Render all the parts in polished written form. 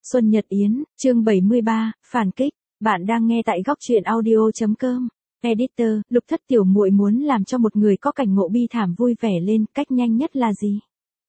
Xuân Nhật Yến, chương 73, phản kích. Bạn đang nghe tại góc truyện audio.com. Editor, Lục Thất tiểu muội muốn làm cho một người có cảnh ngộ bi thảm vui vẻ lên, cách nhanh nhất là gì?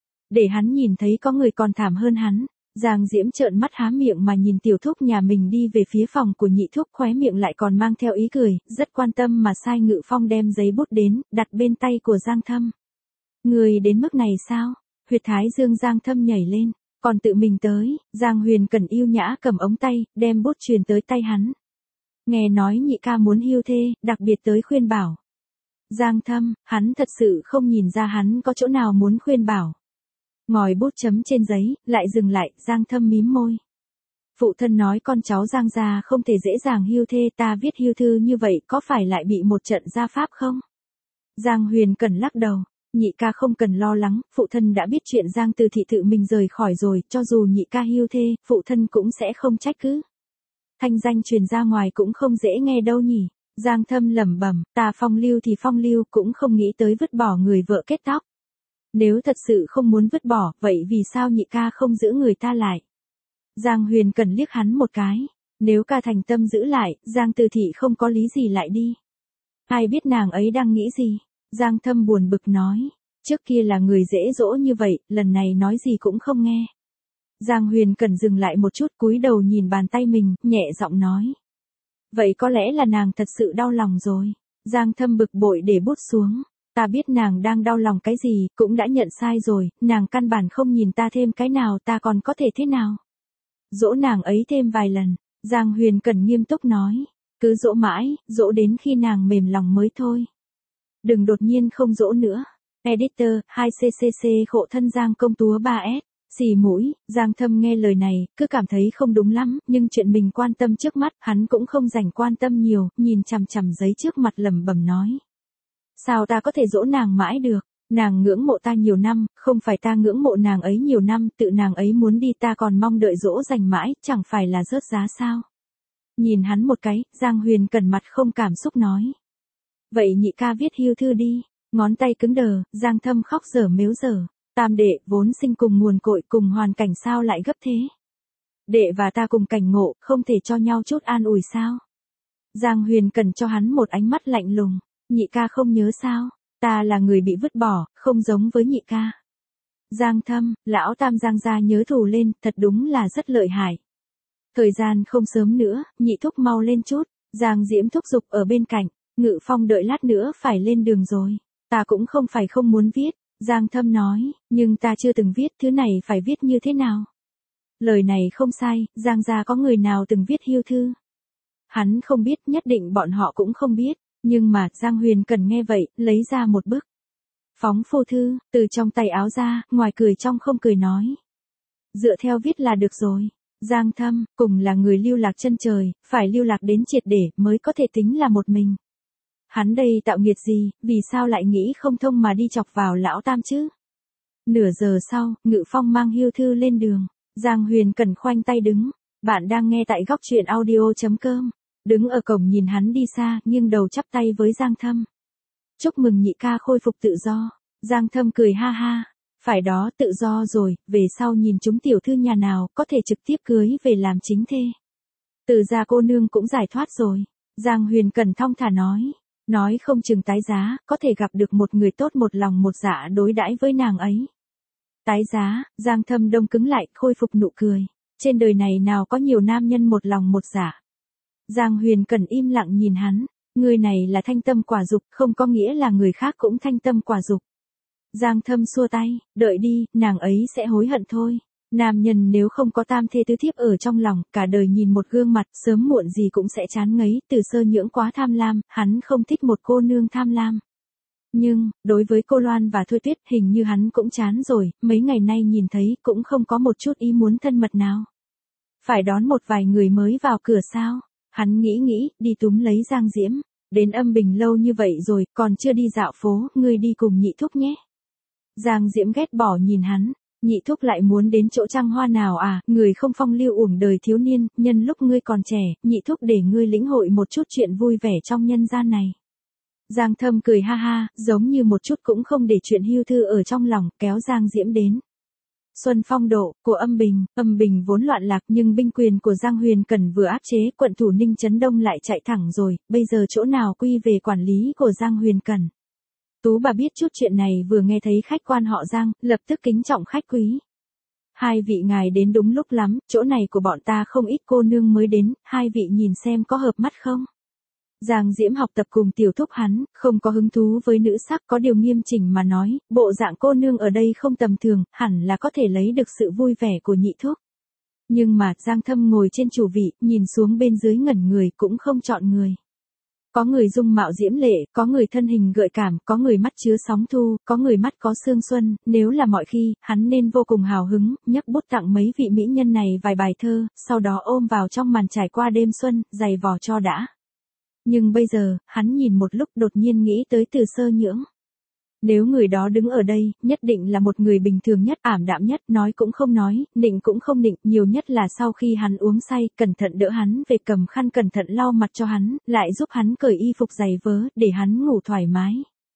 Để hắn nhìn thấy có người còn thảm hơn hắn. Giang Diễm trợn mắt há miệng mà nhìn tiểu thúc nhà mình đi về phía phòng của nhị thúc, khóe miệng lại còn mang theo ý cười, rất quan tâm mà sai Ngự Phong đem giấy bút đến, đặt bên tay của Giang Thâm. Người đến mức này sao? Huyệt thái dương Giang Thâm nhảy lên. Còn tự mình tới, Giang Huyền Cẩn yêu nhã cầm ống tay, đem bút truyền tới tay hắn. Nghe nói nhị ca muốn hưu thê, đặc biệt tới khuyên bảo. Giang Thâm, hắn thật sự không nhìn ra hắn có chỗ nào muốn khuyên bảo. Ngòi bút chấm trên giấy, lại dừng lại, Giang Thâm mím môi. Phụ thân nói con cháu Giang gia không thể dễ dàng hưu thê, ta viết hưu thư như vậy có phải lại bị một trận gia pháp không? Giang Huyền Cẩn lắc đầu. Nhị ca không cần lo lắng, phụ thân đã biết chuyện Giang Từ Thị tự mình rời khỏi rồi, cho dù nhị ca hưu thê, phụ thân cũng sẽ không trách cứ. Thanh danh truyền ra ngoài cũng không dễ nghe đâu nhỉ. Giang Thâm lẩm bẩm, ta phong lưu thì phong lưu, cũng không nghĩ tới vứt bỏ người vợ kết tóc. Nếu thật sự không muốn vứt bỏ, vậy vì sao nhị ca không giữ người ta lại? Giang Huyền cần liếc hắn một cái. Nếu ca thành tâm giữ lại, Giang Từ Thị không có lý gì lại đi. Ai biết nàng ấy đang nghĩ gì? Giang Thâm buồn bực nói, trước kia là người dễ dỗ như vậy, lần này nói gì cũng không nghe. Giang Huyền Cẩn dừng lại một chút, cúi đầu nhìn bàn tay mình, nhẹ giọng nói. Vậy có lẽ là nàng thật sự đau lòng rồi. Giang Thâm bực bội để bút xuống. Ta biết nàng đang đau lòng cái gì, cũng đã nhận sai rồi, nàng căn bản không nhìn ta thêm cái nào, ta còn có thể thế nào? Dỗ nàng ấy thêm vài lần, Giang Huyền Cẩn nghiêm túc nói. Cứ dỗ mãi, dỗ đến khi nàng mềm lòng mới thôi. Đừng đột nhiên không dỗ nữa. Editor, 2CCC hộ thân Giang công chúa 3S. Xì mũi, Giang Thâm nghe lời này, cứ cảm thấy không đúng lắm, nhưng chuyện mình quan tâm trước mắt, hắn cũng không dành quan tâm nhiều, nhìn chằm chằm giấy trước mặt lẩm bẩm nói. Sao ta có thể dỗ nàng mãi được? Nàng ngưỡng mộ ta nhiều năm, không phải ta ngưỡng mộ nàng ấy nhiều năm, tự nàng ấy muốn đi ta còn mong đợi dỗ dành mãi, chẳng phải là rớt giá sao? Nhìn hắn một cái, Giang Huyền Cẩn mặt không cảm xúc nói. Vậy nhị ca viết hưu thư đi. Ngón tay cứng đờ, Giang Thâm khóc dở mếu dở. Tam đệ, vốn sinh cùng nguồn cội cùng hoàn cảnh sao lại gấp thế? Đệ và ta cùng cảnh ngộ, không thể cho nhau chút an ủi sao? Giang Huyền cần cho hắn một ánh mắt lạnh lùng. Nhị ca không nhớ sao? Ta là người bị vứt bỏ, không giống với nhị ca. Giang Thâm, lão Tam Giang gia nhớ thù lên, thật đúng là rất lợi hại. Thời gian không sớm nữa, nhị thúc mau lên chút. Giang Diễm thúc giục ở bên cạnh. Ngự Phong đợi lát nữa phải lên đường rồi. Ta cũng không phải không muốn viết, Giang Thâm nói, nhưng ta chưa từng viết, thứ này phải viết như thế nào? Lời này không sai, Giang gia có người nào từng viết hưu thư? Hắn không biết, nhất định bọn họ cũng không biết, nhưng mà Giang Huyền cần nghe vậy, lấy ra một bức. Phóng phu thư, từ trong tay áo ra, ngoài cười trong không cười nói. Dựa theo viết là được rồi. Giang Thâm, cùng là người lưu lạc chân trời, phải lưu lạc đến triệt để mới có thể tính là một mình. Hắn đây tạo nghiệt gì, vì sao lại nghĩ không thông mà đi chọc vào lão Tam chứ? Nửa giờ sau, Ngự Phong mang hưu thư lên đường. Giang Huyền Cẩn khoanh tay đứng. Bạn đang nghe tại góc truyện audio.com. Đứng ở cổng nhìn hắn đi xa, nghiêng đầu chắp tay với Giang Thâm. Chúc mừng nhị ca khôi phục tự do. Giang Thâm cười ha ha. Phải đó, tự do rồi, về sau nhìn chúng tiểu thư nhà nào, có thể trực tiếp cưới về làm chính thê. Từ gia cô nương cũng giải thoát rồi. Giang Huyền Cẩn thong thả nói. Nói không chừng tái giá, có thể gặp được một người tốt một lòng một dạ đối đãi với nàng ấy. Tái giá, Giang Thâm đông cứng lại, khôi phục nụ cười. Trên đời này nào có nhiều nam nhân một lòng một dạ. Giang Huyền Cẩn im lặng nhìn hắn. Người này là thanh tâm quả dục, không có nghĩa là người khác cũng thanh tâm quả dục. Giang Thâm xua tay, đợi đi, nàng ấy sẽ hối hận thôi. Nam nhân nếu không có tam thê tứ thiếp ở trong lòng, cả đời nhìn một gương mặt, sớm muộn gì cũng sẽ chán ngấy, từ sơ nhưỡng quá tham lam, hắn không thích một cô nương tham lam. Nhưng, đối với cô Loan và Thôi Tuyết, hình như hắn cũng chán rồi, mấy ngày nay nhìn thấy, cũng không có một chút ý muốn thân mật nào. Phải đón một vài người mới vào cửa sao? Hắn nghĩ, đi túm lấy Giang Diễm. Đến Âm Bình lâu như vậy rồi, còn chưa đi dạo phố, ngươi đi cùng nhị thúc nhé. Giang Diễm ghét bỏ nhìn hắn. Nhị thúc lại muốn đến chỗ trăng hoa nào à, người không phong lưu uổng đời thiếu niên, nhân lúc ngươi còn trẻ, nhị thúc để ngươi lĩnh hội một chút chuyện vui vẻ trong nhân gian này. Giang Thâm cười ha ha, giống như một chút cũng không để chuyện hưu thư ở trong lòng, kéo Giang Diễm đến. Xuân phong độ, của âm bình vốn loạn lạc nhưng binh quyền của Giang Huyền Cẩn vừa áp chế, quận thủ Ninh Trấn Đông lại chạy thẳng rồi, bây giờ chỗ nào quy về quản lý của Giang Huyền Cẩn. Tú bà biết chút chuyện này vừa nghe thấy khách quan họ Giang, lập tức kính trọng khách quý. Hai vị ngài đến đúng lúc lắm, chỗ này của bọn ta không ít cô nương mới đến, hai vị nhìn xem có hợp mắt không? Giang Diễm học tập cùng tiểu thúc hắn, không có hứng thú với nữ sắc, có điều nghiêm chỉnh mà nói, bộ dạng cô nương ở đây không tầm thường, hẳn là có thể lấy được sự vui vẻ của nhị thúc. Nhưng mà Giang Thâm ngồi trên chủ vị, nhìn xuống bên dưới ngẩn người cũng không chọn người. Có người dung mạo diễm lệ, có người thân hình gợi cảm, có người mắt chứa sóng thu, có người mắt có sương xuân, nếu là mọi khi, hắn nên vô cùng hào hứng, nhấc bút tặng mấy vị mỹ nhân này vài bài thơ, sau đó ôm vào trong màn trải qua đêm xuân, giày vò cho đã. Nhưng bây giờ, hắn nhìn một lúc đột nhiên nghĩ tới Từ Sơ Nhưỡng. Nếu người đó đứng ở đây, nhất định là một người bình thường nhất, ảm đạm nhất, nói cũng không nói, nịnh cũng không nịnh, nhiều nhất là sau khi hắn uống say, cẩn thận đỡ hắn về, cầm khăn cẩn thận lau mặt cho hắn, lại giúp hắn cởi y phục giày vớ, để hắn ngủ thoải mái.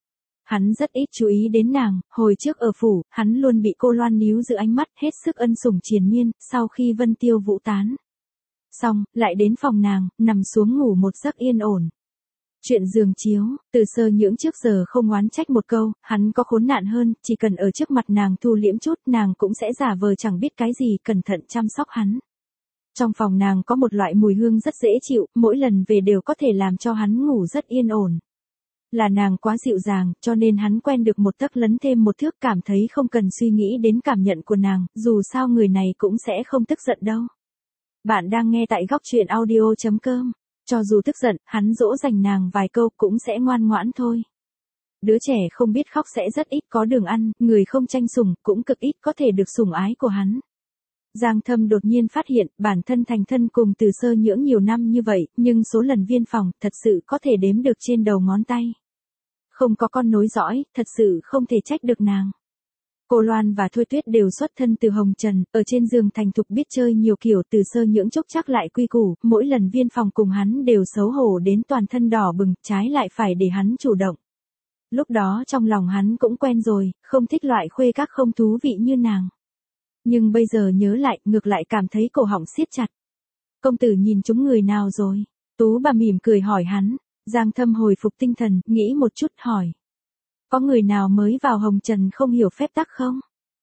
Hắn rất ít chú ý đến nàng, hồi trước ở phủ, hắn luôn bị cô Loan níu giữ ánh mắt, hết sức ân sủng triền miên, sau khi Vân Tiêu vũ tán. Xong, lại đến phòng nàng, nằm xuống ngủ một giấc yên ổn. Chuyện giường chiếu, Từ Sơ Nhưỡng trước giờ không oán trách một câu, hắn có khốn nạn hơn, chỉ cần ở trước mặt nàng thu liễm chút, nàng cũng sẽ giả vờ chẳng biết cái gì, cẩn thận chăm sóc hắn. Trong phòng nàng có một loại mùi hương rất dễ chịu, mỗi lần về đều có thể làm cho hắn ngủ rất yên ổn. Là nàng quá dịu dàng, cho nên hắn quen được một tấc lấn thêm một thước, cảm thấy không cần suy nghĩ đến cảm nhận của nàng, dù sao người này cũng sẽ không tức giận đâu. Bạn đang nghe tại góc truyện audio.com. Cho dù tức giận, hắn dỗ dành nàng vài câu cũng sẽ ngoan ngoãn thôi. Đứa trẻ không biết khóc sẽ rất ít có đường ăn, người không tranh sủng cũng cực ít có thể được sủng ái của hắn. Giang Thâm đột nhiên phát hiện bản thân thành thân cùng Từ Sơ Nhưỡng nhiều năm như vậy, nhưng số lần viên phòng thật sự có thể đếm được trên đầu ngón tay. Không có con nối dõi, thật sự không thể trách được nàng. Cô Loan và Thôi Tuyết đều xuất thân từ Hồng Trần, ở trên giường thành thục biết chơi nhiều kiểu, Từ Sơ Nhưỡng chốc chắc lại quy củ, mỗi lần viên phòng cùng hắn đều xấu hổ đến toàn thân đỏ bừng, trái lại phải để hắn chủ động. Lúc đó trong lòng hắn cũng quen rồi, không thích loại khuê các không thú vị như nàng. Nhưng bây giờ nhớ lại, ngược lại cảm thấy cổ họng siết chặt. Công tử nhìn chúng người nào rồi? Tú bà mỉm cười hỏi hắn. Giang Thâm hồi phục tinh thần, nghĩ một chút hỏi. Có người nào mới vào Hồng Trần không hiểu phép tắc không?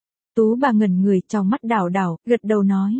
Tú bà ngẩn người, trong mắt đảo đảo, gật đầu nói.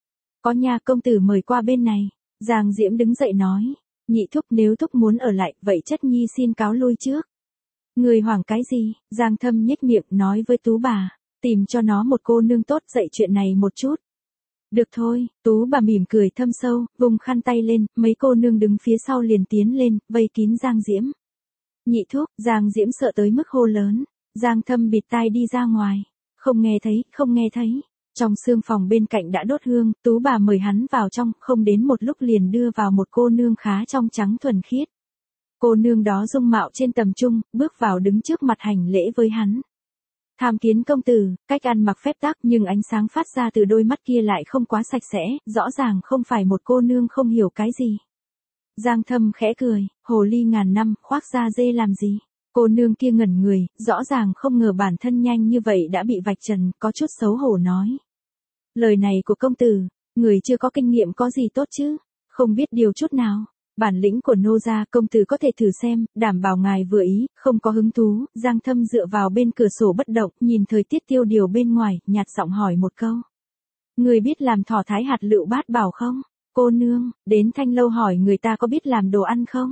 Có nha, công tử mời qua bên này. Giang Diễm đứng dậy nói. Nhị thúc, nếu thúc muốn ở lại, vậy chất nhi xin cáo lui trước. Người hoảng cái gì? Giang Thâm nhếch miệng nói với Tú bà. Tìm cho nó một cô nương tốt dạy chuyện này một chút. Được thôi, Tú bà mỉm cười thâm sâu, vùng khăn tay lên, mấy cô nương đứng phía sau liền tiến lên, vây kín Giang Diễm. Nhị thúc, Giang Diễm sợ tới mức hô lớn. Giang Thâm bịt tai đi ra ngoài. Không nghe thấy, không nghe thấy. Trong sương phòng bên cạnh đã đốt hương, Tú bà mời hắn vào trong, không đến một lúc liền đưa vào một cô nương khá trong trắng thuần khiết. Cô nương đó dung mạo trên tầm trung, bước vào đứng trước mặt hành lễ với hắn. Tham kiến công tử, cách ăn mặc phép tắc nhưng ánh sáng phát ra từ đôi mắt kia lại không quá sạch sẽ, rõ ràng không phải một cô nương không hiểu cái gì. Giang Thâm khẽ cười, hồ ly ngàn năm, khoác da dê làm gì? Cô nương kia ngẩn người, rõ ràng không ngờ bản thân nhanh như vậy đã bị vạch trần, có chút xấu hổ nói. Lời này của công tử, người chưa có kinh nghiệm có gì tốt chứ, không biết điều chút nào. Bản lĩnh của nô gia công tử có thể thử xem, đảm bảo ngài vừa ý, không có hứng thú. Giang Thâm dựa vào bên cửa sổ bất động, nhìn thời tiết tiêu điều bên ngoài, nhạt giọng hỏi một câu. Người biết làm thỏ thái hạt lựu bát bảo không? Cô nương, đến Thanh Lâu hỏi người ta có biết làm đồ ăn không?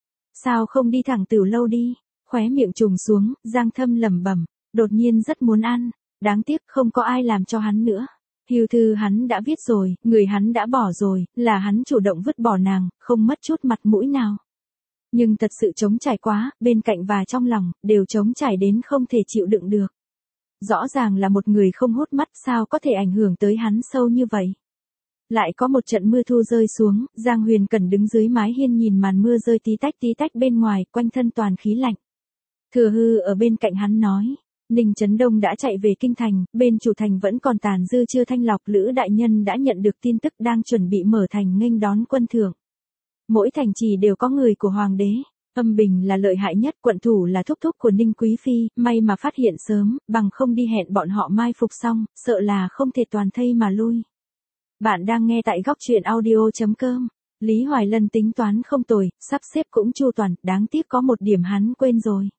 Sao không đi thẳng Tử Lâu đi? Khóe miệng trùng xuống, Giang Thâm lẩm bẩm, đột nhiên rất muốn ăn, đáng tiếc không có ai làm cho hắn nữa. Hưu thư hắn đã viết rồi, người hắn đã bỏ rồi, là hắn chủ động vứt bỏ nàng, không mất chút mặt mũi nào. Nhưng thật sự trống trải quá, bên cạnh và trong lòng, đều trống trải đến không thể chịu đựng được. Rõ ràng là một người không hút mắt, sao có thể ảnh hưởng tới hắn sâu như vậy. Lại có một trận mưa thu rơi xuống, Giang Huyền Cẩn đứng dưới mái hiên nhìn màn mưa rơi tí tách bên ngoài, quanh thân toàn khí lạnh. Thừa Hư ở bên cạnh hắn nói. Ninh Trấn Đông đã chạy về kinh thành, bên chủ thành vẫn còn tàn dư chưa thanh lọc, Lữ đại nhân đã nhận được tin tức đang chuẩn bị mở thành nghênh đón quân thượng. Mỗi thành trì đều có người của hoàng đế, Âm Bình là lợi hại nhất, quận thủ là thúc thúc của Ninh Quý Phi, may mà phát hiện sớm, bằng không đi hẹn bọn họ mai phục xong, sợ là không thể toàn thây mà lui. Bạn đang nghe tại góc truyện audio.com. Lý Hoài Lân tính toán không tồi, sắp xếp cũng chu toàn, đáng tiếc có một điểm hắn quên rồi.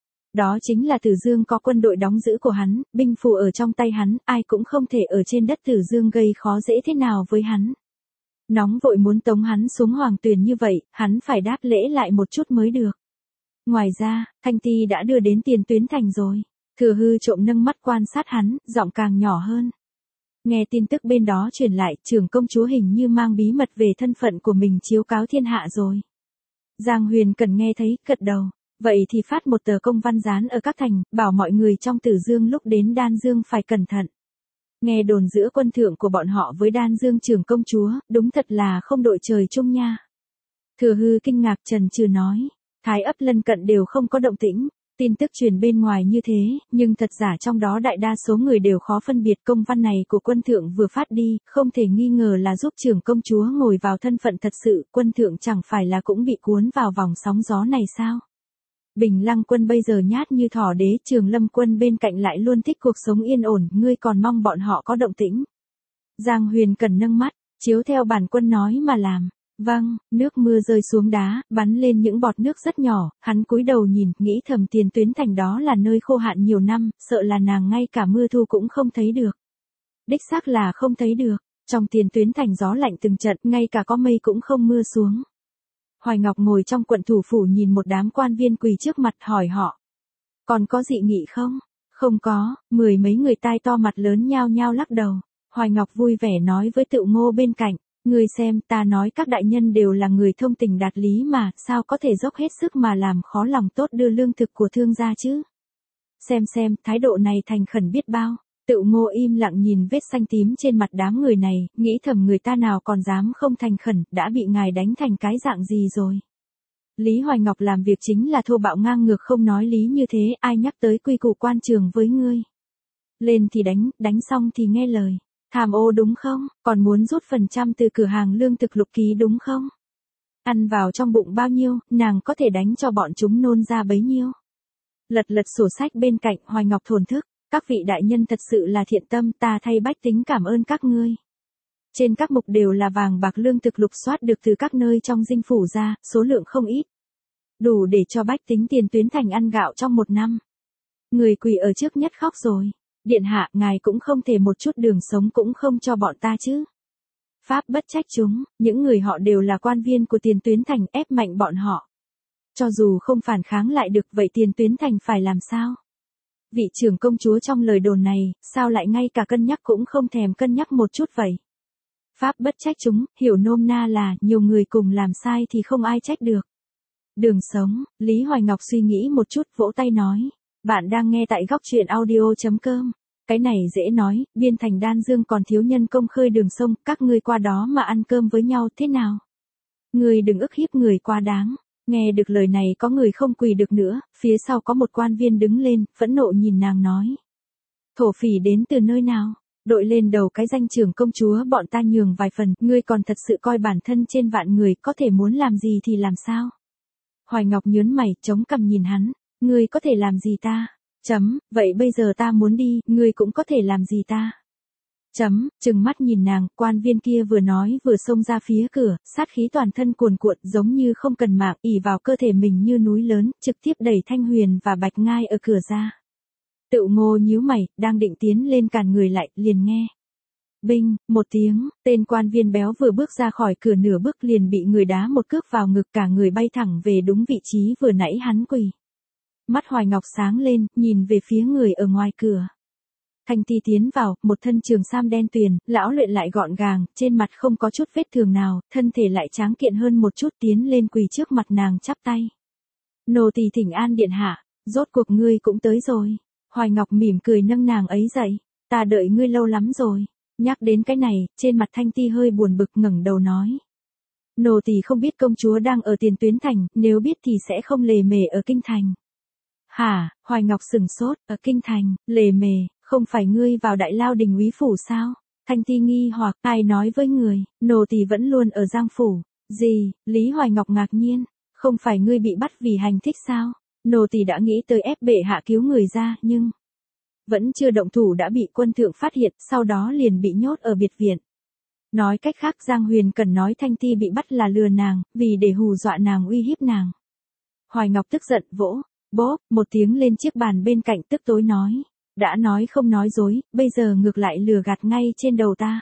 Đó chính là Tử Dương có quân đội đóng giữ của hắn, binh phù ở trong tay hắn, ai cũng không thể ở trên đất Tử Dương gây khó dễ thế nào với hắn. Nóng vội muốn tống hắn xuống hoàng tuyền như vậy, hắn phải đáp lễ lại một chút mới được. Ngoài ra, Thanh Ti đã đưa đến Tiền Tuyến Thành rồi. Thừa Hư trộm nâng mắt quan sát hắn, giọng càng nhỏ hơn. Nghe tin tức bên đó truyền lại, trưởng công chúa hình như mang bí mật về thân phận của mình chiếu cáo thiên hạ rồi. Giang Huyền cần nghe thấy, gật đầu. Vậy thì phát một tờ công văn dán ở các thành, bảo mọi người trong Tử Dương lúc đến Đan Dương phải cẩn thận. Nghe đồn giữa quân thượng của bọn họ với Đan Dương trưởng công chúa, đúng thật là không đội trời chung nha. Thừa Hư kinh ngạc chần chừ nói, Thái ấp lân cận đều không có động tĩnh, tin tức truyền bên ngoài như thế, nhưng thật giả trong đó đại đa số người đều khó phân biệt. Công văn này của quân thượng vừa phát đi, không thể nghi ngờ là giúp trưởng công chúa ngồi vào thân phận thật sự, quân thượng chẳng phải là cũng bị cuốn vào vòng sóng gió này sao? Bình Lăng quân bây giờ nhát như thỏ đế, Trường Lâm quân bên cạnh lại luôn thích cuộc sống yên ổn, ngươi còn mong bọn họ có động tĩnh. Giang Huyền cần nâng mắt, chiếu theo bản quân nói mà làm. Vâng, nước mưa rơi xuống đá, bắn lên những bọt nước rất nhỏ, hắn cúi đầu nhìn, nghĩ thầm Tiền Tuyến Thành đó là nơi khô hạn nhiều năm, sợ là nàng ngay cả mưa thu cũng không thấy được. Đích xác là không thấy được, trong Tiền Tuyến Thành gió lạnh từng trận, ngay cả có mây cũng không mưa xuống. Hoài Ngọc ngồi trong quận thủ phủ nhìn một đám quan viên quỳ trước mặt hỏi họ. Còn có dị nghị không? Không có, mười mấy người tai to mặt lớn nhao nhao lắc đầu. Hoài Ngọc vui vẻ nói với Tựu Ngô bên cạnh. Ngươi xem, ta nói các đại nhân đều là người thông tình đạt lý mà, sao có thể dốc hết sức mà làm khó lòng tốt đưa lương thực của thương gia chứ? Xem, thái độ này thành khẩn biết bao. Tựu Ngô im lặng nhìn vết xanh tím trên mặt đám người này, nghĩ thầm người ta nào còn dám không thành khẩn, đã bị ngài đánh thành cái dạng gì rồi. Lý Hoài Ngọc làm việc chính là thô bạo ngang ngược, không nói lý như thế, ai nhắc tới quy củ quan trường với ngươi. Lên thì đánh xong thì nghe lời. Tham ô đúng không, còn muốn rút phần trăm từ cửa hàng lương thực Lục Ký đúng không? Ăn vào trong bụng bao nhiêu, nàng có thể đánh cho bọn chúng nôn ra bấy nhiêu. Lật sổ sách bên cạnh, Hoài Ngọc thổn thức. Các vị đại nhân thật sự là thiện tâm, ta thay bách tính cảm ơn các ngươi. Trên các mục đều là vàng bạc lương thực lục soát được từ các nơi trong dinh phủ ra, số lượng không ít. Đủ để cho bách tính Tiền Tuyến Thành ăn gạo trong một năm. Người quỳ ở trước nhất khóc rồi. Điện hạ, ngài cũng không thể một chút đường sống cũng không cho bọn ta chứ. Pháp bất trách chúng, những người họ đều là quan viên của Tiền Tuyến Thành, ép mạnh bọn họ. Cho dù không phản kháng lại được, vậy Tiền Tuyến Thành phải làm sao? Vị trưởng công chúa trong lời đồn này, sao lại ngay cả cân nhắc cũng không thèm cân nhắc một chút vậy? Pháp bất trách chúng, hiểu nôm na là, nhiều người cùng làm sai thì không ai trách được. Đường sống, Lý Hoài Ngọc suy nghĩ một chút, vỗ tay nói. Bạn đang nghe tại góc truyện audio.com. Cái này dễ nói, biên thành Đan Dương còn thiếu nhân công khơi đường sông, các ngươi qua đó mà ăn cơm với nhau thế nào? Ngươi đừng ức hiếp người quá đáng. Nghe được lời này có người không quỳ được nữa, phía sau có một quan viên đứng lên, phẫn nộ nhìn nàng nói. Thổ phỉ đến từ nơi nào? Đội lên đầu cái danh trưởng công chúa bọn ta nhường vài phần, ngươi còn thật sự coi bản thân trên vạn người, có thể muốn làm gì thì làm sao? Hoài Ngọc nhớn mày, chống cằm nhìn hắn, ngươi có thể làm gì ta? Vậy bây giờ ta muốn đi, ngươi cũng có thể làm gì ta? Trừng mắt nhìn nàng, quan viên kia vừa nói vừa xông ra phía cửa, sát khí toàn thân cuồn cuộn giống như không cần mạng, ỉ vào cơ thể mình như núi lớn, trực tiếp đẩy Thanh Huyền và Bạch Ngai ở cửa ra. Tựu Ngô nhíu mày, đang định tiến lên cản người lại, liền nghe. Binh, một tiếng, tên quan viên béo vừa bước ra khỏi cửa nửa bước liền bị người đá một cước vào ngực, cả người bay thẳng về đúng vị trí vừa nãy hắn quỳ. Mắt Hoài Ngọc sáng lên, nhìn về phía người ở ngoài cửa. Thanh Ti tiến vào, một thân trường sam đen tuyền, lão luyện lại gọn gàng, trên mặt không có chút vết thương nào, thân thể lại tráng kiện hơn một chút, tiến lên quỳ trước mặt nàng chắp tay. Nô tỳ thỉnh an điện hạ, rốt cuộc ngươi cũng tới rồi. Hoài Ngọc mỉm cười nâng nàng ấy dậy, ta đợi ngươi lâu lắm rồi. Nhắc đến cái này, trên mặt Thanh Ti hơi buồn bực ngẩng đầu nói. Nô tỳ không biết công chúa đang ở Tiền Tuyến Thành, nếu biết thì sẽ không lề mề ở Kinh Thành. Hả, Hoài Ngọc sừng sốt, ở Kinh Thành, lề mề, không phải ngươi vào Đại Lao Đình úy phủ sao? Thanh Ti nghi hoặc, ai nói với người, nô tỳ vẫn luôn ở Giang phủ. Gì? Lý Hoài Ngọc ngạc nhiên, Không phải ngươi bị bắt vì hành thích sao? Nô tỳ đã nghĩ tới ép bệ hạ cứu người ra, nhưng vẫn chưa động thủ đã bị quân thượng phát hiện, sau đó liền bị nhốt ở biệt viện. Nói cách khác Giang Huyền Cẩn nói Thanh Ti bị bắt là lừa nàng, vì để hù dọa nàng uy hiếp nàng. Hoài Ngọc tức giận vỗ, bốp, một tiếng lên chiếc bàn bên cạnh tức tối nói. Đã nói không nói dối, bây giờ ngược lại lừa gạt ngay trên đầu ta.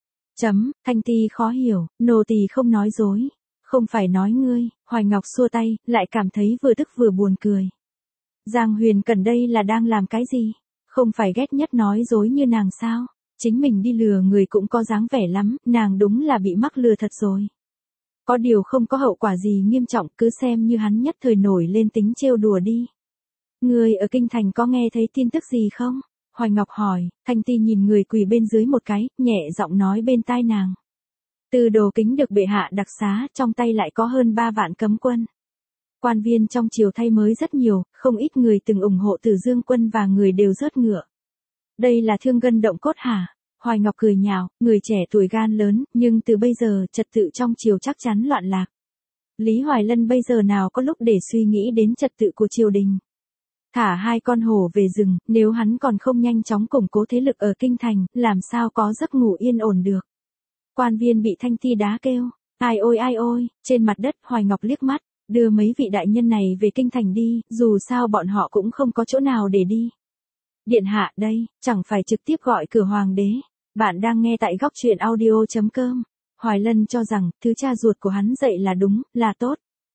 Thanh Ti khó hiểu, nô tỳ không nói dối. Không phải nói ngươi, Hoài Ngọc xua tay, lại cảm thấy vừa tức vừa buồn cười. Giang Huyền Cẩn đây là đang làm cái gì? Không phải ghét nhất nói dối như nàng sao? Chính mình đi lừa người cũng có dáng vẻ lắm, nàng đúng là bị mắc lừa thật rồi. Có điều không có hậu quả gì nghiêm trọng, cứ xem như hắn nhất thời nổi lên tính trêu đùa đi. Người ở kinh thành có nghe thấy tin tức gì không? Hoài Ngọc hỏi. Thanh Ti nhìn người quỳ bên dưới một cái, nhẹ giọng nói bên tai nàng. Từ Đồ Kính được bệ hạ đặc xá, trong tay lại có hơn 3 vạn cấm quân. Quan viên trong triều thay mới rất nhiều, không ít người từng ủng hộ Từ Dương quân và người đều rớt ngựa. Đây là thương gân động cốt hả? Hoài Ngọc cười nhạo, người trẻ tuổi gan lớn, nhưng từ bây giờ trật tự trong triều chắc chắn loạn lạc. Lý Hoài Lân bây giờ nào có lúc để suy nghĩ đến trật tự của triều đình. Thả 2 con hổ về rừng, nếu hắn còn không nhanh chóng củng cố thế lực ở kinh thành, làm sao có giấc ngủ yên ổn được. Quan viên bị Thanh Ti đá kêu, ai ôi, trên mặt đất Hoài Ngọc liếc mắt, đưa mấy vị đại nhân này về kinh thành đi, dù sao bọn họ cũng không có chỗ nào để đi. Điện hạ đây, chẳng phải trực tiếp gọi cửa hoàng đế. Bạn đang nghe tại góc truyện audio.com. Hoài Lân cho rằng, thứ cha ruột của hắn dạy là đúng, là tốt.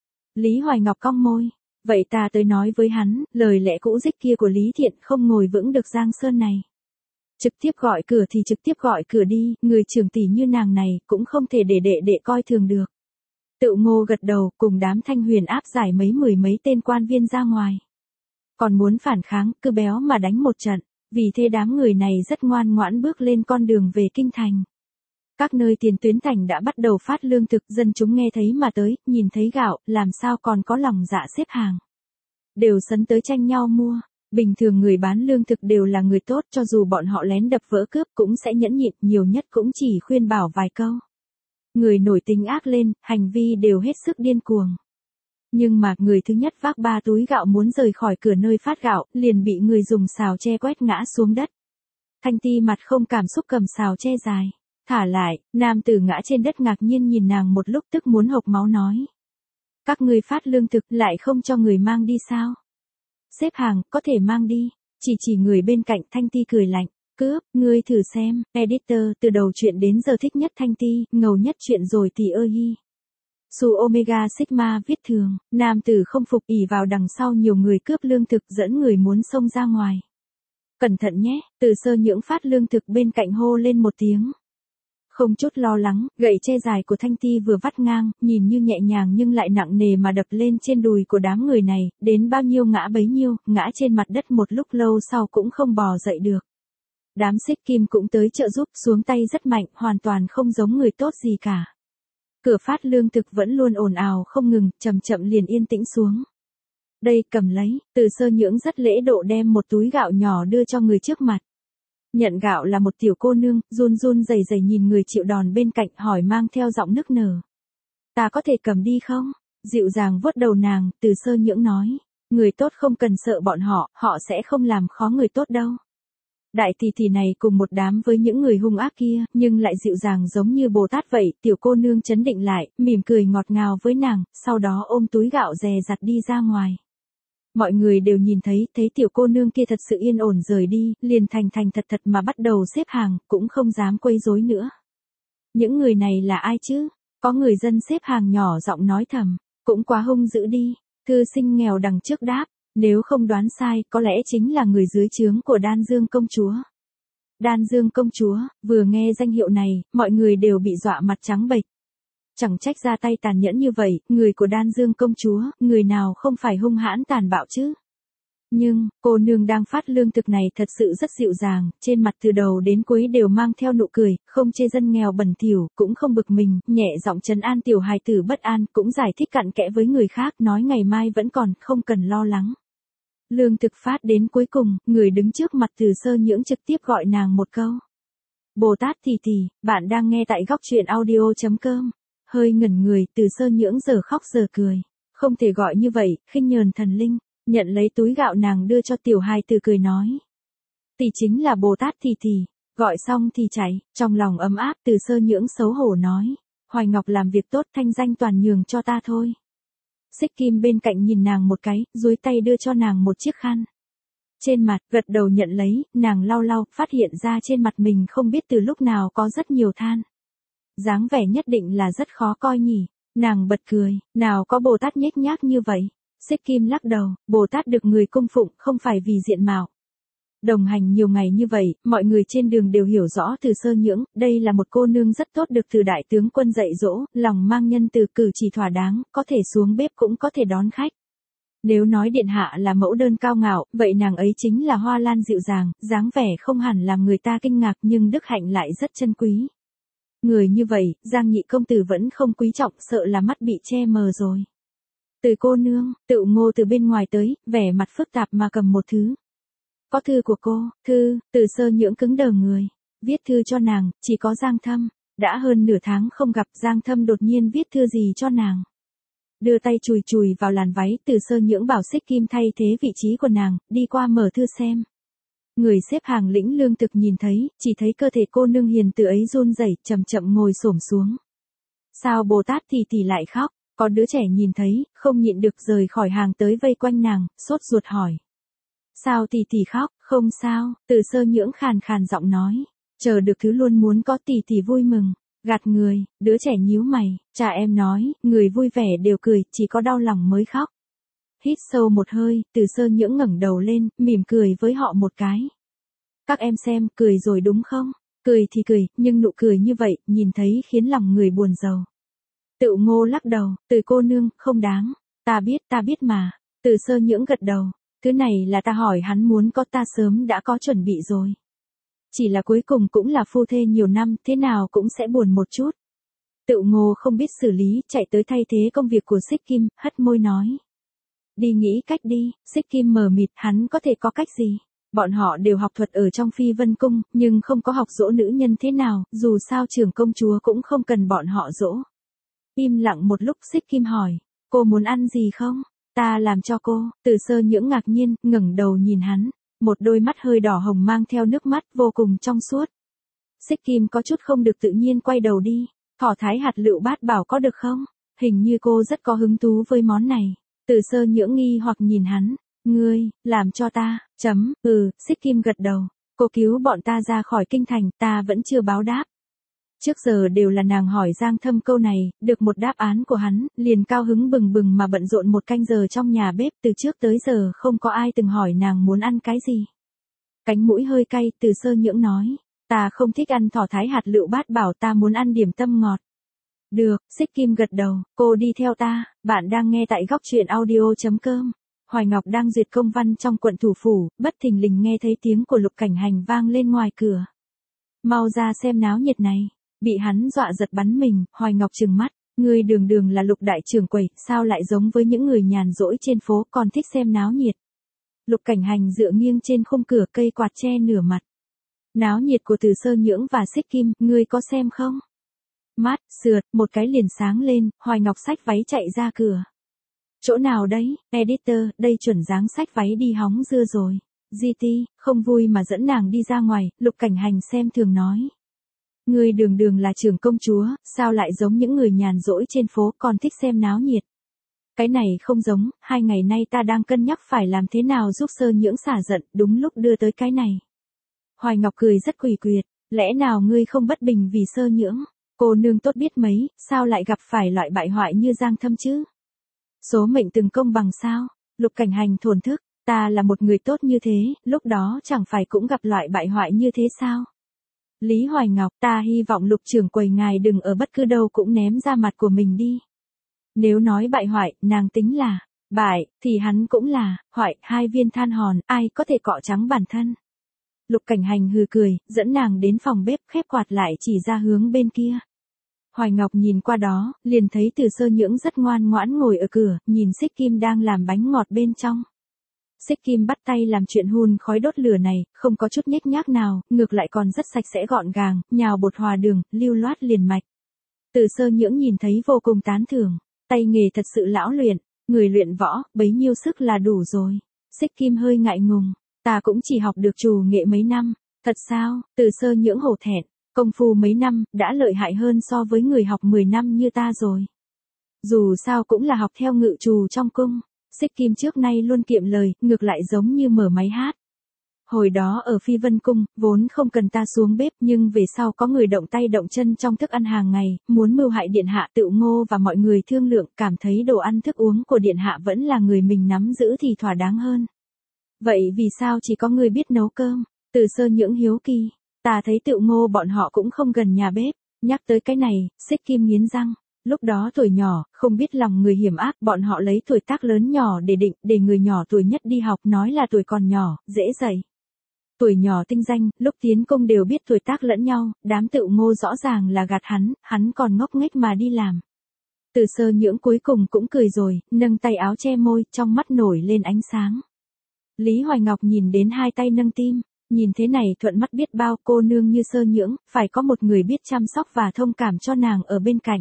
Lý Hoài Ngọc cong môi. Vậy ta tới nói với hắn, lời lẽ cũ dích kia của Lý Thiện không ngồi vững được Giang Sơn này. Trực tiếp gọi cửa thì trực tiếp gọi cửa đi, người trưởng tỷ như nàng này, cũng không thể để đệ coi thường được. Tự Ngô gật đầu, cùng đám Thanh Huyền áp giải mười mấy tên quan viên ra ngoài. Còn muốn phản kháng, cứ béo mà đánh một trận, vì thế đám người này rất ngoan ngoãn bước lên con đường về kinh thành. Các nơi tiền tuyến thành đã bắt đầu phát lương thực, dân chúng nghe thấy mà tới, nhìn thấy gạo, làm sao còn có lòng dạ xếp hàng. Đều sấn tới tranh nhau mua. Bình thường người bán lương thực đều là người tốt, cho dù bọn họ lén đập vỡ cướp cũng sẽ nhẫn nhịn, nhiều nhất cũng chỉ khuyên bảo vài câu. Người nổi tính ác lên, hành vi đều hết sức điên cuồng. Nhưng mà người thứ nhất vác 3 túi gạo muốn rời khỏi cửa nơi phát gạo, liền bị người dùng xào tre quét ngã xuống đất. Thanh Ti mặt không cảm xúc cầm xào tre dài. Thả lại, nam tử ngã trên đất ngạc nhiên nhìn nàng một lúc tức muốn hộc máu nói. Các ngươi phát lương thực lại không cho người mang đi sao? Xếp hàng, có thể mang đi. Chỉ người bên cạnh Thanh Ti cười lạnh. Cướp, ngươi thử xem. Editor, từ đầu chuyện đến giờ thích nhất Thanh Ti, ngầu nhất chuyện rồi tỷ ơi hi. Su Omega Sigma viết thường, nam tử không phục ỉ vào đằng sau nhiều người cướp lương thực dẫn người muốn xông ra ngoài. Cẩn thận nhé, Từ Sơ Nhưỡng phát lương thực bên cạnh hô lên một tiếng. Không chút lo lắng, gậy tre dài của Thanh Ti vừa vắt ngang, nhìn như nhẹ nhàng nhưng lại nặng nề mà đập lên trên đùi của đám người này, đến bao nhiêu ngã bấy nhiêu, ngã trên mặt đất một lúc lâu sau cũng không bò dậy được. Đám xích kim cũng tới trợ giúp, xuống tay rất mạnh, hoàn toàn không giống người tốt gì cả. Cửa phát lương thực vẫn luôn ồn ào không ngừng, chậm chậm liền yên tĩnh xuống. Đây, cầm lấy, Từ Sơ Nhưỡng rất lễ độ đem một túi gạo nhỏ đưa cho người trước mặt. Nhận gạo là một tiểu cô nương, run run rẩy rẩy nhìn người chịu đòn bên cạnh, hỏi mang theo giọng nức nở. Ta có thể cầm đi không? Dịu dàng vuốt đầu nàng, Từ Sơ Nhưỡng nói. Người tốt không cần sợ bọn họ, họ sẽ không làm khó người tốt đâu. Đại tỷ tỷ này cùng một đám với những người hung ác kia, nhưng lại dịu dàng giống như Bồ Tát vậy, tiểu cô nương trấn định lại, mỉm cười ngọt ngào với nàng, sau đó ôm túi gạo dè dặt đi ra ngoài. Mọi người đều nhìn thấy tiểu cô nương kia thật sự yên ổn rời đi, liền thành thật mà bắt đầu xếp hàng, cũng không dám quấy rối nữa. Những người này là ai chứ? Có người dân xếp hàng nhỏ giọng nói thầm, cũng quá hung dữ đi. Thư sinh nghèo đằng trước đáp, nếu không đoán sai, có lẽ chính là người dưới trướng của Đan Dương công chúa. Đan Dương công chúa, vừa nghe danh hiệu này, mọi người đều bị dọa mặt trắng bệch. Chẳng trách ra tay tàn nhẫn như vậy, người của Đan Dương công chúa, người nào không phải hung hãn tàn bạo chứ? Nhưng, cô nương đang phát lương thực này thật sự rất dịu dàng, trên mặt từ đầu đến cuối đều mang theo nụ cười, không chê dân nghèo bẩn thỉu, cũng không bực mình, nhẹ giọng trấn an tiểu hài tử bất an, cũng giải thích cặn kẽ với người khác, nói ngày mai vẫn còn, không cần lo lắng. Lương thực phát đến cuối cùng, người đứng trước mặt Từ Sơ Nhưỡng trực tiếp gọi nàng một câu. Bồ Tát tỷ tỷ, bạn đang nghe tại góc truyện audio.com. Hơi ngẩn người, Từ Sơ Nhưỡng giờ khóc giờ cười. Không thể gọi như vậy, khinh nhờn thần linh, nhận lấy túi gạo nàng đưa cho tiểu hài từ cười nói. Tỷ chính là Bồ Tát tỷ, gọi xong thì chạy, trong lòng ấm áp Từ Sơ Nhưỡng xấu hổ nói. Hoài Ngọc làm việc tốt thanh danh toàn nhường cho ta thôi. Xích Kim bên cạnh nhìn nàng một cái, duỗi tay đưa cho nàng một chiếc khăn. Trên mặt, gật đầu nhận lấy, nàng lau lau, phát hiện ra trên mặt mình không biết từ lúc nào có rất nhiều than. Dáng vẻ nhất định là rất khó coi nhỉ. Nàng bật cười, nào có Bồ Tát nhếch nhác như vậy. Xích Kim lắc đầu, Bồ Tát được người cung phụng không phải vì diện mạo. Đồng hành nhiều ngày như vậy, mọi người trên đường đều hiểu rõ Từ Sơ Nhưỡng, đây là một cô nương rất tốt được từ đại tướng quân dạy dỗ, lòng mang nhân từ, cử chỉ thỏa đáng, có thể xuống bếp cũng có thể đón khách. Nếu nói điện hạ là mẫu đơn cao ngạo, vậy nàng ấy chính là hoa lan dịu dàng, dáng vẻ không hẳn làm người ta kinh ngạc nhưng đức hạnh lại rất chân quý. Người như vậy, Giang nhị công tử vẫn không quý trọng, sợ là mắt bị che mờ rồi. Từ cô nương, Tự Ngô từ bên ngoài tới, vẻ mặt phức tạp mà cầm một thứ. Có thư của cô, thư, Từ Sơ Nhưỡng cứng đờ người. Viết thư cho nàng, chỉ có Giang Thâm. Đã hơn nửa tháng không gặp, Giang Thâm đột nhiên viết thư gì cho nàng. Đưa tay chùi chùi vào làn váy, Từ Sơ Nhưỡng bảo Xích Kim thay thế vị trí của nàng, đi qua mở thư xem. Người xếp hàng lĩnh lương thực nhìn thấy, chỉ thấy cơ thể cô nương hiền từ ấy run rẩy, chậm chậm ngồi xổm xuống. Sao Bồ Tát tỷ lại khóc? Có đứa trẻ nhìn thấy, không nhịn được rời khỏi hàng tới vây quanh nàng, sốt ruột hỏi. Sao tỷ khóc? Không sao, Từ Sơ Nhưỡng khàn khàn giọng nói. Chờ được thứ luôn muốn có tỷ vui mừng. Gạt người, đứa trẻ nhíu mày, cha em nói, người vui vẻ đều cười, chỉ có đau lòng mới khóc. Hít sâu một hơi, Từ Sơ Nhưỡng ngẩng đầu lên, mỉm cười với họ một cái. Các em xem, cười rồi đúng không? Cười thì cười, nhưng nụ cười như vậy, nhìn thấy khiến lòng người buồn rầu. Tự Ngô lắc đầu, Từ cô nương, không đáng. Ta biết mà. Từ Sơ Nhưỡng gật đầu. Thứ này là ta hỏi hắn muốn có, ta sớm đã có chuẩn bị rồi. Chỉ là cuối cùng cũng là phu thê nhiều năm, thế nào cũng sẽ buồn một chút. Tự Ngô không biết xử lý, chạy tới thay thế công việc của Xích Kim, hất môi nói. Đi nghĩ cách đi. Xích Kim mờ mịt, hắn có thể có cách gì? Bọn họ đều học thuật ở trong Phi Vân Cung, nhưng không có học dỗ nữ nhân thế nào, dù sao trưởng công chúa cũng không cần bọn họ dỗ. Im lặng một lúc, Xích Kim hỏi, cô muốn ăn gì không? Ta làm cho cô. Từ Sơ Nhưỡng ngạc nhiên, ngẩng đầu nhìn hắn, một đôi mắt hơi đỏ hồng mang theo nước mắt vô cùng trong suốt. Xích Kim có chút không được tự nhiên quay đầu đi. Thỏ thái hạt lựu bát bảo có được không? Hình như cô rất có hứng thú với món này. Từ Sơ Nhưỡng nghi hoặc nhìn hắn. Ngươi, làm cho ta, Xích Kim gật đầu. Cô cứu bọn ta ra khỏi kinh thành, ta vẫn chưa báo đáp. Trước giờ đều là nàng hỏi Giang Thâm câu này, được một đáp án của hắn, liền cao hứng bừng bừng mà bận rộn một canh giờ trong nhà bếp, từ trước tới giờ không có ai từng hỏi nàng muốn ăn cái gì. Cánh mũi hơi cay, Từ Sơ Nhưỡng nói, ta không thích ăn thỏ thái hạt lựu bát bảo, ta muốn ăn điểm tâm ngọt. Được, Xích Kim gật đầu, cô đi theo ta. Bạn đang nghe tại góc truyện audio.com. Hoài Ngọc đang duyệt công văn trong quận thủ phủ, bất thình lình nghe thấy tiếng của Lục Cảnh Hành vang lên ngoài cửa. Mau ra xem náo nhiệt này. Bị hắn dọa giật bắn mình, Hoài Ngọc trừng mắt, ngươi đường đường là Lục đại trưởng quầy, sao lại giống với những người nhàn rỗi trên phố còn thích xem náo nhiệt. Lục Cảnh Hành dựa nghiêng trên khung cửa, cây quạt che nửa mặt. Náo nhiệt của Từ Sơ Nhưỡng và Xích Kim, ngươi có xem không? Mắt, sượt, một cái liền sáng lên, Hoài Ngọc xách váy chạy ra cửa. Chỗ nào đấy, editor, đây chuẩn dáng xách váy đi hóng dưa rồi. GT, không vui mà dẫn nàng đi ra ngoài, Lục Cảnh Hành xem thường nói. Ngươi đường đường là trưởng công chúa, sao lại giống những người nhàn rỗi trên phố còn thích xem náo nhiệt. Cái này không giống, 2 ngày nay ta đang cân nhắc phải làm thế nào giúp Sơ Nhưỡng xả giận, đúng lúc đưa tới cái này. Hoài Ngọc cười rất quỷ quyệt, lẽ nào ngươi không bất bình vì Sơ Nhưỡng? Cô nương tốt biết mấy, sao lại gặp phải loại bại hoại như Giang Thâm chứ? Số mệnh từng công bằng sao? Lục Cảnh Hành thổn thức, ta là một người tốt như thế, lúc đó chẳng phải cũng gặp loại bại hoại như thế sao? Lý Hoài Ngọc, ta hy vọng Lục trưởng quầy ngài đừng ở bất cứ đâu cũng ném ra mặt của mình đi. Nếu nói bại hoại, nàng tính là bại, thì hắn cũng là hoại, 2 viên than hòn, ai có thể cọ trắng bản thân. Lục Cảnh Hành hừ cười, dẫn nàng đến phòng bếp, khép quạt lại chỉ ra hướng bên kia. Hoài Ngọc nhìn qua đó, liền thấy Từ Sơ Nhưỡng rất ngoan ngoãn ngồi ở cửa, nhìn Xích Kim đang làm bánh ngọt bên trong. Xích Kim bắt tay làm chuyện hun khói đốt lửa này, không có chút nhếch nhác nào, ngược lại còn rất sạch sẽ gọn gàng, nhào bột hòa đường, lưu loát liền mạch. Từ Sơ Nhưỡng nhìn thấy vô cùng tán thưởng, tay nghề thật sự lão luyện. Người luyện võ, bấy nhiêu sức là đủ rồi. Xích Kim hơi ngại ngùng. Ta cũng chỉ học được trù nghệ mấy năm. Thật sao? Từ Sơ Nhưỡng hổ thẹn. Công phu mấy năm, đã lợi hại hơn so với người học 10 năm như ta rồi. Dù sao cũng là học theo ngự trù trong cung. Xích Kim trước nay luôn kiệm lời, ngược lại giống như mở máy hát. Hồi đó ở Phi Vân Cung, vốn không cần ta xuống bếp nhưng về sau có người động tay động chân trong thức ăn hàng ngày, muốn mưu hại điện hạ. Tựu Ngô và mọi người thương lượng, cảm thấy đồ ăn thức uống của điện hạ vẫn là người mình nắm giữ thì thỏa đáng hơn. Vậy vì sao chỉ có người biết nấu cơm? Từ Sơ Nhưỡng hiếu kỳ. Ta thấy Tựu Ngô bọn họ cũng không gần nhà bếp. Nhắc tới cái này, Xích Kim nghiến răng. Lúc đó tuổi nhỏ, không biết lòng người hiểm ác, bọn họ lấy tuổi tác lớn nhỏ để định, để người nhỏ tuổi nhất đi học, nói là tuổi còn nhỏ, dễ dạy. Tuổi nhỏ tinh danh, lúc tiến công đều biết tuổi tác lẫn nhau, đám Tựu Ngô rõ ràng là gạt hắn còn ngốc nghếch mà đi làm. Từ Sơ Nhưỡng cuối cùng cũng cười rồi, nâng tay áo che môi, trong mắt nổi lên ánh sáng. Lý Hoài Ngọc nhìn đến hai tay nâng tim, nhìn thế này thuận mắt biết bao. Cô nương như Sơ Nhưỡng, phải có một người biết chăm sóc và thông cảm cho nàng ở bên cạnh.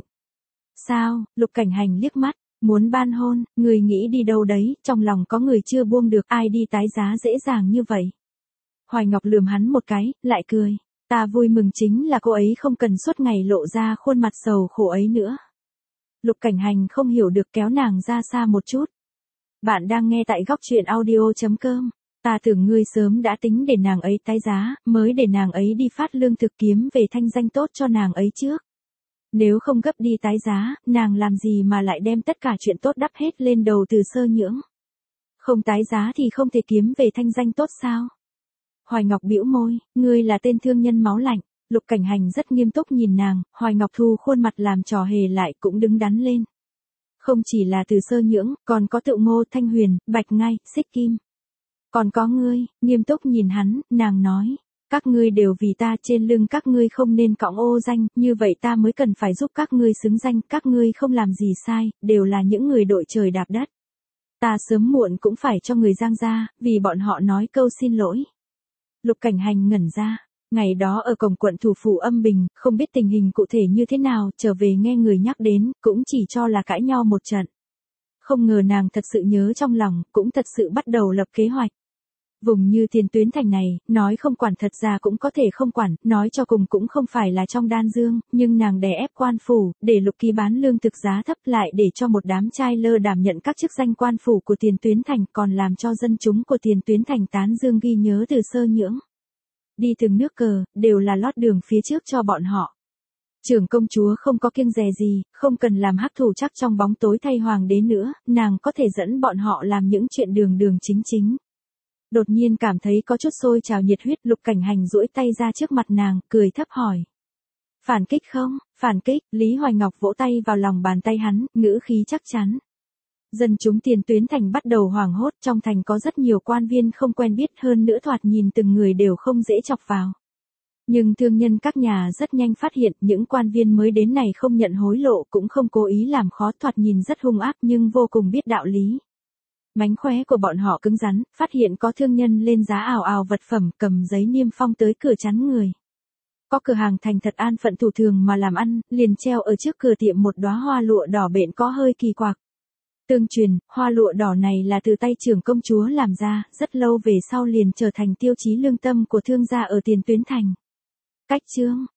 Sao? Lục Cảnh Hành liếc mắt, muốn ban hôn, người nghĩ đi đâu đấy, trong lòng có người chưa buông được, ai đi tái giá dễ dàng như vậy. Hoài Ngọc lườm hắn một cái, lại cười. Ta vui mừng chính là cô ấy không cần suốt ngày lộ ra khuôn mặt sầu khổ ấy nữa. Lục Cảnh Hành không hiểu được, kéo nàng ra xa một chút. Bạn đang nghe tại góc truyện audio.com. Ta tưởng ngươi sớm đã tính để nàng ấy tái giá, mới để nàng ấy đi phát lương thực kiếm về thanh danh tốt cho nàng ấy trước. Nếu không gấp đi tái giá, nàng làm gì mà lại đem tất cả chuyện tốt đắp hết lên đầu Từ Sơ Nhưỡng. Không tái giá thì không thể kiếm về thanh danh tốt sao? Hoài Ngọc bĩu môi, ngươi là tên thương nhân máu lạnh. Lục Cảnh Hành rất nghiêm túc nhìn nàng, Hoài Ngọc thu khuôn mặt làm trò hề lại cũng đứng đắn lên. Không chỉ là Từ Sơ Nhưỡng, còn có Tựu Ngô, Thanh Huyền, Bạch Ngai, Xích Kim. Còn có ngươi, nghiêm túc nhìn hắn, nàng nói. Các ngươi đều vì ta, trên lưng các ngươi không nên cõng ô danh, như vậy ta mới cần phải giúp các ngươi xứng danh. Các ngươi không làm gì sai, đều là những người đội trời đạp đất. Ta sớm muộn cũng phải cho người Giang ra, vì bọn họ nói câu xin lỗi. Lục Cảnh Hành ngẩn ra. Ngày đó ở cổng quận thủ phủ Âm Bình, không biết tình hình cụ thể như thế nào, trở về nghe người nhắc đến, cũng chỉ cho là cãi nhau một trận. Không ngờ nàng thật sự nhớ trong lòng, cũng thật sự bắt đầu lập kế hoạch. Vùng như Tiền Tuyến Thành này, nói không quản thật ra cũng có thể không quản, nói cho cùng cũng không phải là trong đan dương, nhưng nàng đè ép quan phủ, để Lục Ký bán lương thực giá thấp lại để cho một đám trai lơ đảm nhận các chức danh quan phủ của Tiền Tuyến Thành, còn làm cho dân chúng của Tiền Tuyến Thành tán dương ghi nhớ Từ Sơ Nhưỡng. Đi từng nước cờ, đều là lót đường phía trước cho bọn họ. Trưởng công chúa không có kiêng dè gì, không cần làm hắc thủ chắc trong bóng tối thay hoàng đế nữa, nàng có thể dẫn bọn họ làm những chuyện đường đường chính chính. Đột nhiên cảm thấy có chút sôi trào nhiệt huyết, Lục Cảnh Hành duỗi tay ra trước mặt nàng, cười thấp hỏi. Phản kích không? Phản kích, Lý Hoài Ngọc vỗ tay vào lòng bàn tay hắn, ngữ khí chắc chắn. Dân chúng Tiền Tuyến Thành bắt đầu hoảng hốt, trong thành có rất nhiều quan viên không quen biết, hơn nữa thoạt nhìn từng người đều không dễ chọc vào. Nhưng thương nhân các nhà rất nhanh phát hiện, những quan viên mới đến này không nhận hối lộ, cũng không cố ý làm khó, thoạt nhìn rất hung ác nhưng vô cùng biết đạo lý. Mánh khóe của bọn họ cứng rắn, phát hiện có thương nhân lên giá ào ào vật phẩm, cầm giấy niêm phong tới cửa chắn người. Có cửa hàng thành thật an phận thủ thường mà làm ăn, liền treo ở trước cửa tiệm một đóa hoa lụa đỏ bện có hơi kỳ quặc. Tương truyền, hoa lụa đỏ này là từ tay trưởng công chúa làm ra, rất lâu về sau liền trở thành tiêu chí lương tâm của thương gia ở Tiền Tuyến Thành. Cách chương,